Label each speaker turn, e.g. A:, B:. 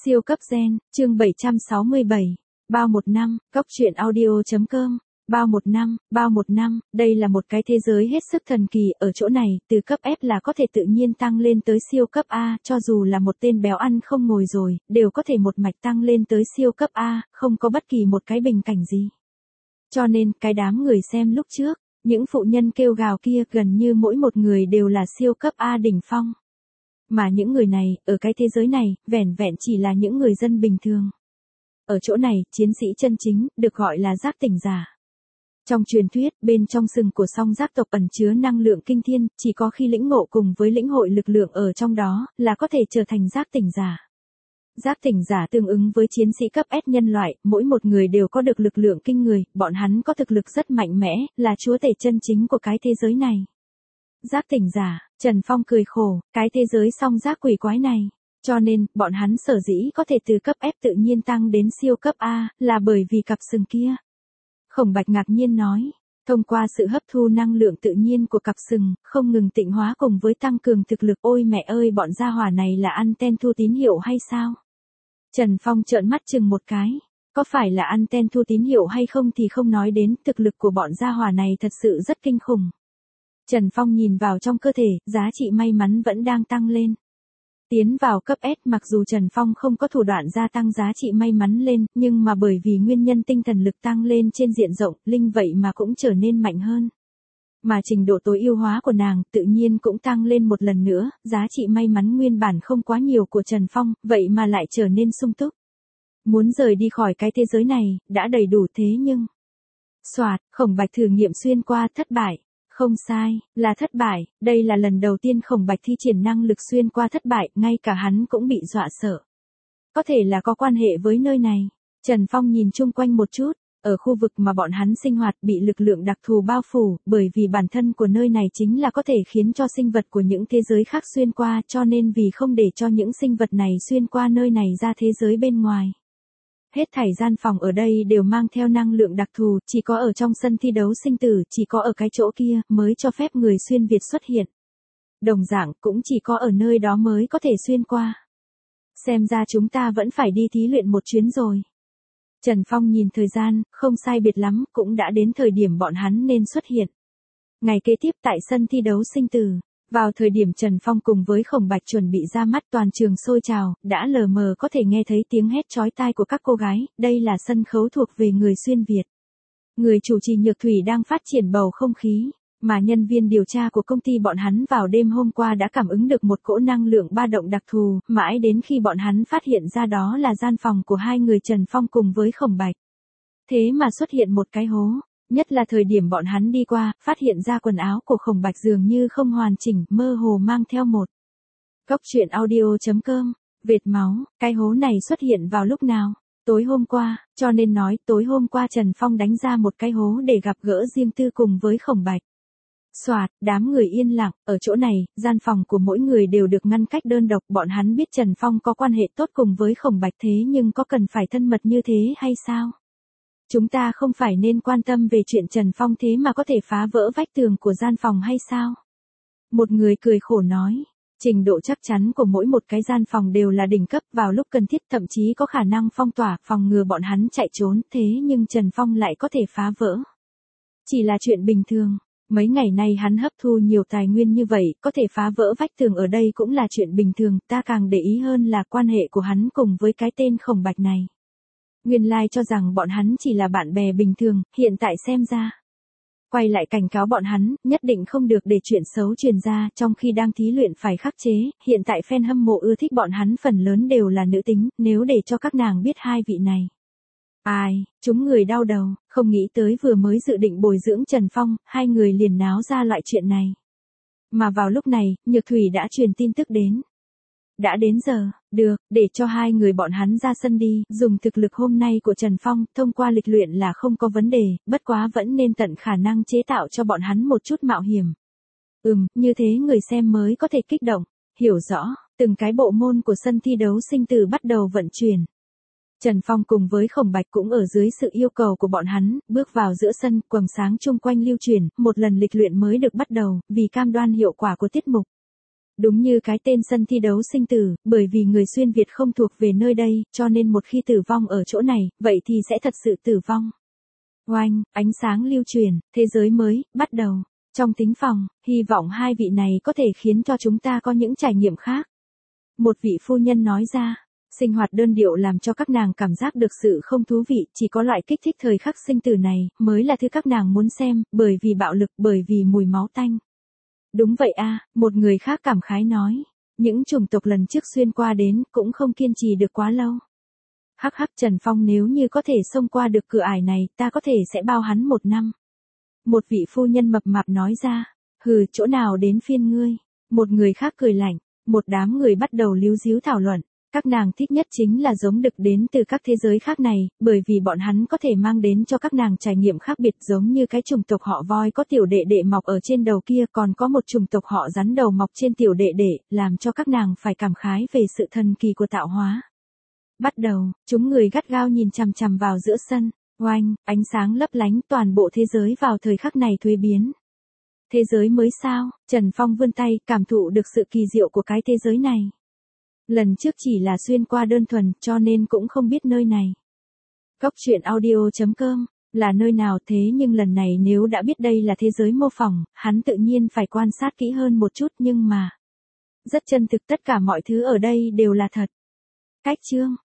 A: Siêu cấp gen, chương 767. Bao một năm, Cóc truyện audio.com. Bao một năm, đây là một cái thế giới hết sức thần kỳ, ở chỗ này, từ cấp F là có thể tự nhiên tăng lên tới siêu cấp A, cho dù là một tên béo ăn không ngồi rồi, đều có thể một mạch tăng lên tới siêu cấp A, không có bất kỳ một cái bình cảnh gì. Cho nên, cái đám người xem lúc trước, những phụ nhân kêu gào kia gần như mỗi một người đều là siêu cấp A đỉnh phong. Mà những người này, ở cái thế giới này, vẻn vẹn chỉ là những người dân bình thường. Ở chỗ này, chiến sĩ chân chính, được gọi là giác tỉnh giả. Trong truyền thuyết, bên trong sừng của song giác tộc ẩn chứa năng lượng kinh thiên, chỉ có khi lĩnh ngộ cùng với lĩnh hội lực lượng ở trong đó, là có thể trở thành giác tỉnh giả. Giác tỉnh giả tương ứng với chiến sĩ cấp S nhân loại, mỗi một người đều có được lực lượng kinh người, bọn hắn có thực lực rất mạnh mẽ, là chúa tể chân chính của cái thế giới này. Giác tỉnh giả, Trần Phong cười khổ, cái thế giới song giác quỷ quái này. Cho nên, bọn hắn sở dĩ có thể từ cấp F tự nhiên tăng đến siêu cấp A, là bởi vì cặp sừng kia. Khổng Bạch ngạc nhiên nói, thông qua sự hấp thu năng lượng tự nhiên của cặp sừng, không ngừng tịnh hóa cùng với tăng cường thực lực, ôi mẹ ơi bọn gia hỏa này là anten thu tín hiệu hay sao? Trần Phong trợn mắt chừng một cái, có phải là anten thu tín hiệu hay không thì không nói đến, thực lực của bọn gia hỏa này thật sự rất kinh khủng. Trần Phong nhìn vào trong cơ thể, giá trị may mắn vẫn đang tăng lên. Tiến vào cấp S, mặc dù Trần Phong không có thủ đoạn gia tăng giá trị may mắn lên, nhưng mà bởi vì nguyên nhân tinh thần lực tăng lên trên diện rộng, Linh vậy mà cũng trở nên mạnh hơn. Mà trình độ tối ưu hóa của nàng tự nhiên cũng tăng lên một lần nữa, giá trị may mắn nguyên bản không quá nhiều của Trần Phong, vậy mà lại trở nên sung túc. Muốn rời đi khỏi cái thế giới này, đã đầy đủ thế nhưng... Soạt, Khổng Bạch thử nghiệm xuyên qua thất bại. Không sai, là thất bại, đây là lần đầu tiên Khổng Bạch thi triển năng lực xuyên qua thất bại, ngay cả hắn cũng bị dọa sợ. Có thể là có quan hệ với nơi này. Trần Phong nhìn chung quanh một chút, ở khu vực mà bọn hắn sinh hoạt bị lực lượng đặc thù bao phủ, bởi vì bản thân của nơi này chính là có thể khiến cho sinh vật của những thế giới khác xuyên qua, cho nên vì không để cho những sinh vật này xuyên qua nơi này ra thế giới bên ngoài. Hết thảy gian phòng ở đây đều mang theo năng lượng đặc thù, chỉ có ở trong sân thi đấu sinh tử, chỉ có ở cái chỗ kia mới cho phép người xuyên Việt xuất hiện. Đồng dạng cũng chỉ có ở nơi đó mới có thể xuyên qua. Xem ra chúng ta vẫn phải đi thí luyện một chuyến rồi. Trần Phong nhìn thời gian, không sai biệt lắm, cũng đã đến thời điểm bọn hắn nên xuất hiện. Ngày kế tiếp tại sân thi đấu sinh tử. Vào thời điểm Trần Phong cùng với Khổng Bạch chuẩn bị ra mắt, toàn trường sôi trào, đã lờ mờ có thể nghe thấy tiếng hét chói tai của các cô gái, đây là sân khấu thuộc về người xuyên Việt. Người chủ trì Nhược Thủy đang phát triển bầu không khí, mà nhân viên điều tra của công ty bọn hắn vào đêm hôm qua đã cảm ứng được một cỗ năng lượng ba động đặc thù, mãi đến khi bọn hắn phát hiện ra đó là gian phòng của hai người Trần Phong cùng với Khổng Bạch. Thế mà xuất hiện một cái hố. Nhất là thời điểm bọn hắn đi qua, phát hiện ra quần áo của Khổng Bạch dường như không hoàn chỉnh, mơ hồ mang theo một. Cóc truyện audio.com, vệt máu, cái hố này xuất hiện vào lúc nào? Tối hôm qua, cho nên nói tối hôm qua Trần Phong đánh ra một cái hố để gặp gỡ riêng tư cùng với Khổng Bạch. Soạt, đám người yên lặng, ở chỗ này, gian phòng của mỗi người đều được ngăn cách đơn độc, bọn hắn biết Trần Phong có quan hệ tốt cùng với Khổng Bạch thế nhưng có cần phải thân mật như thế hay sao? Chúng ta không phải nên quan tâm về chuyện Trần Phong thế mà có thể phá vỡ vách tường của gian phòng hay sao? Một người cười khổ nói, trình độ chắc chắn của mỗi một cái gian phòng đều là đỉnh cấp, vào lúc cần thiết thậm chí có khả năng phong tỏa, phòng ngừa bọn hắn chạy trốn, thế nhưng Trần Phong lại có thể phá vỡ. Chỉ là chuyện bình thường, mấy ngày nay hắn hấp thu nhiều tài nguyên như vậy, có thể phá vỡ vách tường ở đây cũng là chuyện bình thường, ta càng để ý hơn là quan hệ của hắn cùng với cái tên Khổng Bạch này. Nguyên lai cho rằng bọn hắn chỉ là bạn bè bình thường, hiện tại xem ra. Quay lại cảnh cáo bọn hắn, nhất định không được để chuyện xấu truyền ra, trong khi đang thí luyện phải khắc chế, hiện tại fan hâm mộ ưa thích bọn hắn phần lớn đều là nữ tính, nếu để cho các nàng biết hai vị này. Ai, chúng người đau đầu, không nghĩ tới vừa mới dự định bồi dưỡng Trần Phong, hai người liền náo ra loại chuyện này. Mà vào lúc này, Nhược Thủy đã truyền tin tức đến. Đã đến giờ, được, để cho hai người bọn hắn ra sân đi, dùng thực lực hôm nay của Trần Phong, thông qua lịch luyện là không có vấn đề, bất quá vẫn nên tận khả năng chế tạo cho bọn hắn một chút mạo hiểm. Như thế người xem mới có thể kích động, hiểu rõ, từng cái bộ môn của sân thi đấu sinh tử bắt đầu vận chuyển. Trần Phong cùng với Khổng Bạch cũng ở dưới sự yêu cầu của bọn hắn, bước vào giữa sân, quầng sáng chung quanh lưu chuyển, một lần lịch luyện mới được bắt đầu, vì cam đoan hiệu quả của tiết mục. Đúng như cái tên sân thi đấu sinh tử, bởi vì người xuyên Việt không thuộc về nơi đây, cho nên một khi tử vong ở chỗ này, vậy thì sẽ thật sự tử vong. Oanh, ánh sáng lưu truyền, thế giới mới, bắt đầu. Trong thính phòng, hy vọng hai vị này có thể khiến cho chúng ta có những trải nghiệm khác. Một vị phu nhân nói ra, sinh hoạt đơn điệu làm cho các nàng cảm giác được sự không thú vị, chỉ có loại kích thích thời khắc sinh tử này, mới là thứ các nàng muốn xem, bởi vì bạo lực, bởi vì mùi máu tanh. Đúng vậy a, một người khác cảm khái nói. Những chủng tộc lần trước xuyên qua đến, cũng không kiên trì được quá lâu. Hắc hắc Trần Phong nếu như có thể xông qua được cửa ải này, ta có thể sẽ bao hắn 1 năm. Một vị phu nhân mập mạp nói ra, hừ, chỗ nào đến phiên ngươi. Một người khác cười lạnh, một đám người bắt đầu líu díu thảo luận. Các nàng thích nhất chính là giống đực đến từ các thế giới khác này, bởi vì bọn hắn có thể mang đến cho các nàng trải nghiệm khác biệt, giống như cái chủng tộc họ voi có tiểu đệ đệ mọc ở trên đầu kia, còn có một chủng tộc họ rắn đầu mọc trên tiểu đệ đệ, làm cho các nàng phải cảm khái về sự thần kỳ của tạo hóa. Bắt đầu, chúng người gắt gao nhìn chằm chằm vào giữa sân, oanh, ánh sáng lấp lánh, toàn bộ thế giới vào thời khắc này thuế biến. Thế giới mới sao? Trần Phong vươn tay, cảm thụ được sự kỳ diệu của cái thế giới này. Lần trước chỉ là xuyên qua đơn thuần, cho nên cũng không biết nơi này. Cốc truyện audio.com là nơi nào, thế nhưng lần này nếu đã biết đây là thế giới mô phỏng, hắn tự nhiên phải quan sát kỹ hơn một chút, nhưng mà rất chân thực, tất cả mọi thứ ở đây đều là thật. Cách chương